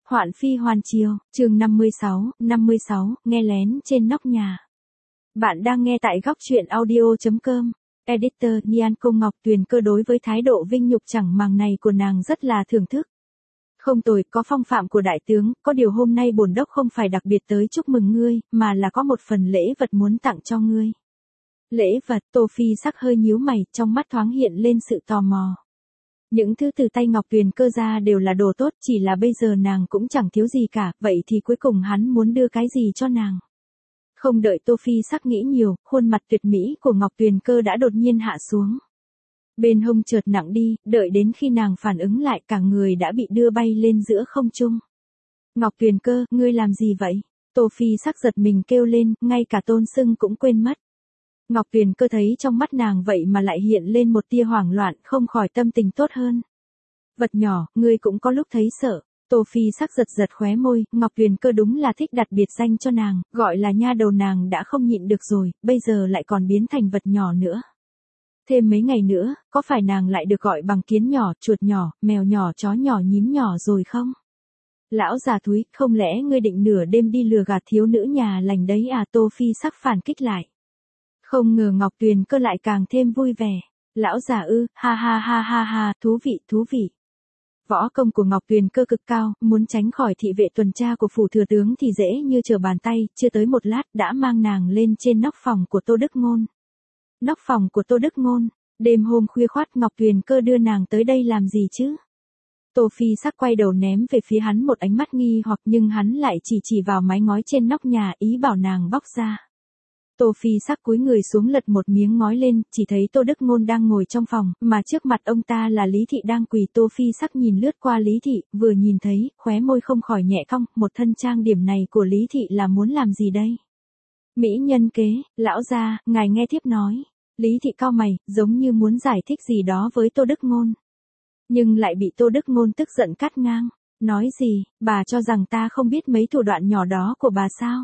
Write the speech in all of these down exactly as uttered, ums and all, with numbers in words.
Hoạn phi hoàn triều, chương năm mươi sáu, năm mươi sáu, nghe lén trên nóc nhà. Bạn đang nghe tại góc truyện audio chấm com. Editor Nhan Cô Ngọc Tuyền Cơ đối với thái độ vinh nhục chẳng màng này của nàng rất là thưởng thức. Không tồi, có phong phạm của đại tướng, có điều hôm nay bổn đốc không phải đặc biệt tới chúc mừng ngươi, mà là có một phần lễ vật muốn tặng cho ngươi. Lễ vật? Tô Phi sắc hơi nhíu mày, trong mắt thoáng hiện lên sự tò mò. Những thứ từ tay Ngọc Tuyền Cơ ra đều là đồ tốt, chỉ là bây giờ nàng cũng chẳng thiếu gì cả, vậy thì cuối cùng hắn muốn đưa cái gì cho nàng? Không đợi Tô Phi sắc nghĩ nhiều, khuôn mặt tuyệt mỹ của Ngọc Tuyền Cơ đã đột nhiên hạ xuống. Bên hông chợt nặng đi, đợi đến khi nàng phản ứng lại cả người đã bị đưa bay lên giữa không trung. Ngọc Tuyền Cơ, ngươi làm gì vậy? Tô Phi sắc giật mình kêu lên, ngay cả tôn sưng cũng quên mất. Ngọc Tuyền Cơ thấy trong mắt nàng vậy mà lại hiện lên một tia hoảng loạn, không khỏi tâm tình tốt hơn. Vật nhỏ, ngươi cũng có lúc thấy sợ. Tô Phi sắc giật giật khóe môi, Ngọc Tuyền Cơ đúng là thích đặt biệt danh cho nàng, gọi là nha đầu nàng đã không nhịn được rồi, bây giờ lại còn biến thành vật nhỏ nữa. Thêm mấy ngày nữa, có phải nàng lại được gọi bằng kiến nhỏ, chuột nhỏ, mèo nhỏ, chó nhỏ, nhím nhỏ rồi không? Lão già thúi, không lẽ ngươi định nửa đêm đi lừa gạt thiếu nữ nhà lành đấy à? Tô Phi sắc phản kích lại. Không ngờ Ngọc Tuyền Cơ lại càng thêm vui vẻ. Lão già ư, ha ha ha ha ha, thú vị, thú vị. Võ công của Ngọc Tuyền Cơ cực cao, muốn tránh khỏi thị vệ tuần tra của phủ thừa tướng thì dễ như trở bàn tay, chưa tới một lát đã mang nàng lên trên nóc phòng của Tô Đức Ngôn. Nóc phòng của Tô Đức Ngôn, đêm hôm khuya khoắt Ngọc Tuyền Cơ đưa nàng tới đây làm gì chứ? Tô Phi sắc quay đầu ném về phía hắn một ánh mắt nghi hoặc nhưng hắn lại chỉ chỉ vào mái ngói trên nóc nhà ý bảo nàng bóc ra. Tô Phi sắc cúi người xuống lật một miếng ngói lên, chỉ thấy Tô Đức Ngôn đang ngồi trong phòng, mà trước mặt ông ta là Lý Thị đang quỳ. Tô Phi sắc nhìn lướt qua Lý Thị, vừa nhìn thấy, khóe môi không khỏi nhẹ cong, một thân trang điểm này của Lý Thị là muốn làm gì đây? Mỹ nhân kế, lão gia, ngài nghe thiếp nói. Lý Thị cau mày, giống như muốn giải thích gì đó với Tô Đức Ngôn. Nhưng lại bị Tô Đức Ngôn tức giận cắt ngang. Nói gì, bà cho rằng ta không biết mấy thủ đoạn nhỏ đó của bà sao?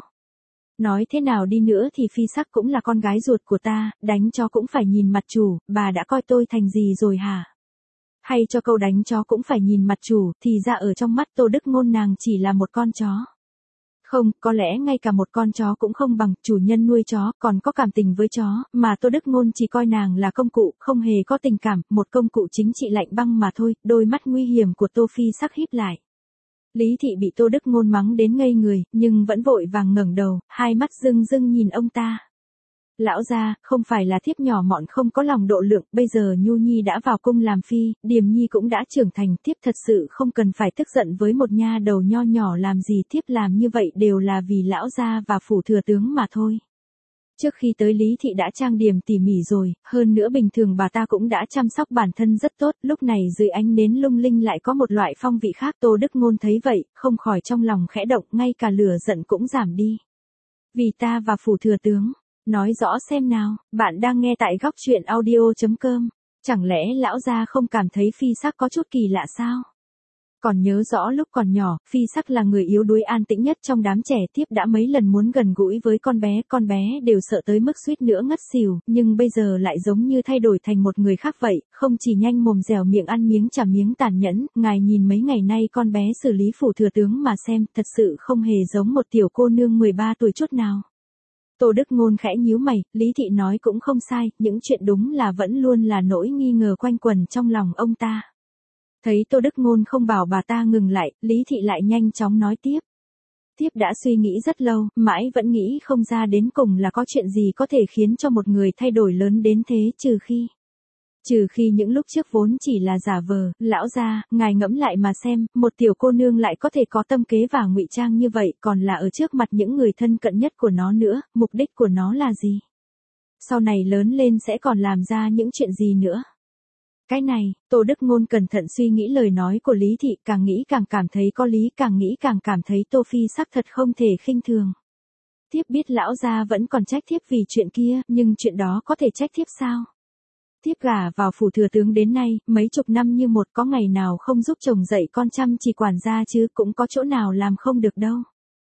Nói thế nào đi nữa thì Phi sắc cũng là con gái ruột của ta, đánh chó cũng phải nhìn mặt chủ, bà đã coi tôi thành gì rồi hả? Hay cho câu đánh chó cũng phải nhìn mặt chủ, thì ra ở trong mắt Tô Đức Ngôn nàng chỉ là một con chó. Không, có lẽ ngay cả một con chó cũng không bằng, chủ nhân nuôi chó, còn có cảm tình với chó, mà Tô Đức Ngôn chỉ coi nàng là công cụ, không hề có tình cảm, một công cụ chính trị lạnh băng mà thôi. Đôi mắt nguy hiểm của Tô Phi sắc híp lại. Lý Thị bị Tô Đức Ngôn mắng đến ngây người, nhưng vẫn vội vàng ngẩng đầu, hai mắt rưng rưng nhìn ông ta. Lão gia, không phải là thiếp nhỏ mọn không có lòng độ lượng, bây giờ Nhu Nhi đã vào cung làm phi, Điềm Nhi cũng đã trưởng thành, thiếp thật sự không cần phải tức giận với một nha đầu nho nhỏ làm gì, thiếp làm như vậy đều là vì lão gia và phủ thừa tướng mà thôi. Trước khi tới Lý Thị đã trang điểm tỉ mỉ rồi, hơn nữa bình thường bà ta cũng đã chăm sóc bản thân rất tốt, lúc này dưới ánh nến lung linh lại có một loại phong vị khác. Tô Đức Ngôn thấy vậy, không khỏi trong lòng khẽ động, ngay cả lửa giận cũng giảm đi. Vì ta và phủ thừa tướng, nói rõ xem nào, bạn đang nghe tại góc truyện audio chấm com, chẳng lẽ lão gia không cảm thấy Phi sắc có chút kỳ lạ sao? Còn nhớ rõ lúc còn nhỏ, Phi sắc là người yếu đuối an tĩnh nhất trong đám trẻ, thiếp đã mấy lần muốn gần gũi với con bé, con bé đều sợ tới mức suýt nữa ngất xỉu, nhưng bây giờ lại giống như thay đổi thành một người khác vậy, không chỉ nhanh mồm dẻo miệng ăn miếng trả miếng tàn nhẫn, ngài nhìn mấy ngày nay con bé xử lý phủ thừa tướng mà xem, thật sự không hề giống một tiểu cô nương mười ba tuổi chút nào. Tô Đức Ngôn khẽ nhíu mày, Lý Thị nói cũng không sai, những chuyện đúng là vẫn luôn là nỗi nghi ngờ quanh quẩn trong lòng ông ta. Thấy Tô Đức Ngôn không bảo bà ta ngừng lại, Lý Thị lại nhanh chóng nói tiếp. Thiếp đã suy nghĩ rất lâu, mãi vẫn nghĩ không ra đến cùng là có chuyện gì có thể khiến cho một người thay đổi lớn đến thế, trừ khi... Trừ khi những lúc trước vốn chỉ là giả vờ. Lão gia, ngài ngẫm lại mà xem, một tiểu cô nương lại có thể có tâm kế và ngụy trang như vậy, còn là ở trước mặt những người thân cận nhất của nó nữa, mục đích của nó là gì? Sau này lớn lên sẽ còn làm ra những chuyện gì nữa? Cái này, Tô Đức Ngôn cẩn thận suy nghĩ lời nói của Lý Thị, càng nghĩ càng cảm thấy có lý, càng nghĩ càng cảm thấy Tô Phi sắc thật không thể khinh thường. Thiếp biết lão gia vẫn còn trách thiếp vì chuyện kia, nhưng chuyện đó có thể trách thiếp sao? Thiếp gả vào phủ thừa tướng đến nay, mấy chục năm như một, có ngày nào không giúp chồng dạy con chăm chỉ quản gia chứ, cũng có chỗ nào làm không được đâu.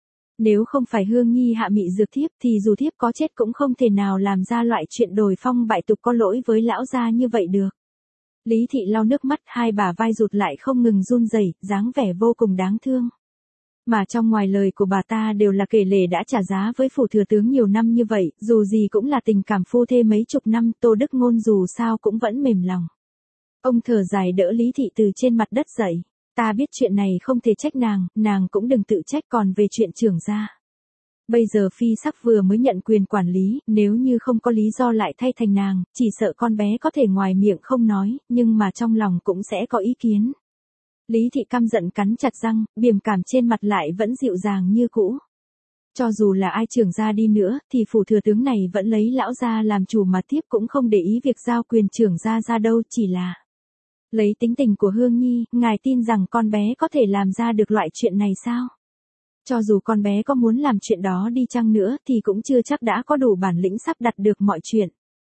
Nếu không phải Hương Nhi hạ mị dược thiếp thì dù thiếp có chết cũng không thể nào làm ra loại chuyện đồi phong bại tục có lỗi với lão gia như vậy được. Lý Thị lau nước mắt, hai bả vai rụt lại không ngừng run rẩy, dáng vẻ vô cùng đáng thương. Mà trong ngoài lời của bà ta đều là kể lể đã trả giá với phủ thừa tướng nhiều năm như vậy, dù gì cũng là tình cảm phu thê mấy chục năm, Tô Đức Ngôn dù sao cũng vẫn mềm lòng. Ông thở dài đỡ Lý Thị từ trên mặt đất dậy. Ta biết chuyện này không thể trách nàng, nàng cũng đừng tự trách, còn về chuyện trưởng gia. Bây giờ Phi Sắc vừa mới nhận quyền quản lý, nếu như không có lý do lại thay thành nàng, chỉ sợ con bé có thể ngoài miệng không nói, nhưng mà trong lòng cũng sẽ có ý kiến. Lý Thị căm giận cắn chặt răng, biểu cảm trên mặt lại vẫn dịu dàng như cũ. Cho dù là ai trưởng gia đi nữa, thì phủ thừa tướng này vẫn lấy lão gia làm chủ mà tiếp, cũng không để ý việc giao quyền trưởng gia ra đâu, chỉ là lấy tính tình của Hương Nhi, ngài tin rằng con bé có thể làm ra được loại chuyện này sao? Cho dù con bé có muốn làm chuyện đó đi chăng nữa thì cũng chưa chắc đã có đủ bản lĩnh sắp đặt được mọi chuyện.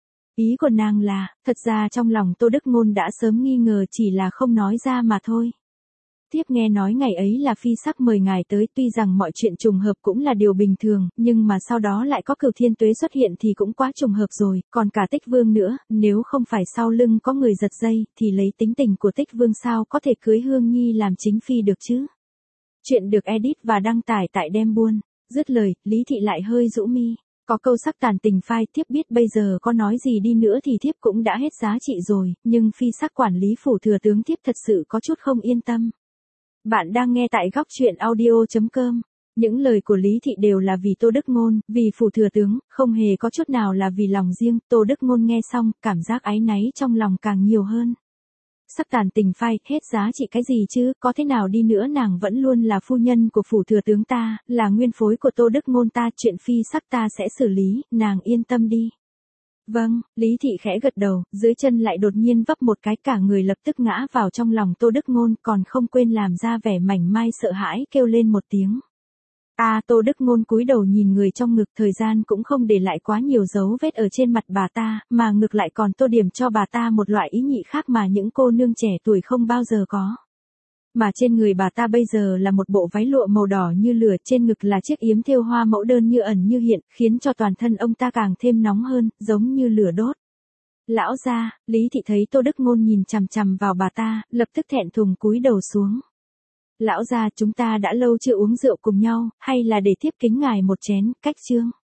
Ý của nàng là, thật ra trong lòng Tô Đức Ngôn đã sớm nghi ngờ, chỉ là không nói ra mà thôi. Tiếp nghe nói ngày ấy là Phi Sắc mời ngài tới, tuy rằng mọi chuyện trùng hợp cũng là điều bình thường, nhưng mà sau đó lại có Cửu Thiên Tuế xuất hiện thì cũng quá trùng hợp rồi, còn cả Tích Vương nữa, nếu không phải sau lưng có người giật dây, thì lấy tính tình của Tích Vương sao có thể cưới Hương Nhi làm chính phi được chứ? Chuyện được edit và đăng tải tại Đem Buôn. Dứt lời, Lý Thị lại hơi rũ mi. Có câu sắc tàn tình phai, thiếp biết bây giờ có nói gì đi nữa thì thiếp cũng đã hết giá trị rồi, nhưng Phi Sắc quản lý phủ thừa tướng thiếp thật sự có chút không yên tâm. Bạn đang nghe tại góc truyện audio chấm com. Những lời của Lý Thị đều là vì Tô Đức Ngôn, vì phủ thừa tướng, không hề có chút nào là vì lòng riêng. Tô Đức Ngôn nghe xong, cảm giác áy náy trong lòng càng nhiều hơn. Sắc tàn tình phai, hết giá trị cái gì chứ, có thế nào đi nữa nàng vẫn luôn là phu nhân của phủ thừa tướng ta, là nguyên phối của Tô Đức Ngôn ta, chuyện Phi Sắc ta sẽ xử lý, nàng yên tâm đi. Vâng, Lý Thị khẽ gật đầu, dưới chân lại đột nhiên vấp một cái, cả người lập tức ngã vào trong lòng Tô Đức Ngôn, còn không quên làm ra vẻ mảnh mai sợ hãi, kêu lên một tiếng. A à, Tô Đức Ngôn cúi đầu nhìn người trong ngực, thời gian cũng không để lại quá nhiều dấu vết ở trên mặt bà ta, mà ngược lại còn tô điểm cho bà ta một loại ý nhị khác mà những cô nương trẻ tuổi không bao giờ có. Mà trên người bà ta bây giờ là một bộ váy lụa màu đỏ như lửa, trên ngực là chiếc yếm thêu hoa mẫu đơn như ẩn như hiện, khiến cho toàn thân ông ta càng thêm nóng hơn, giống như lửa đốt. Lão gia, Lý Thị thấy Tô Đức Ngôn nhìn chằm chằm vào bà ta, lập tức thẹn thùng cúi đầu xuống. Lão gia, chúng ta đã lâu chưa uống rượu cùng nhau, hay là để thiếp kính ngài một chén, cách chương.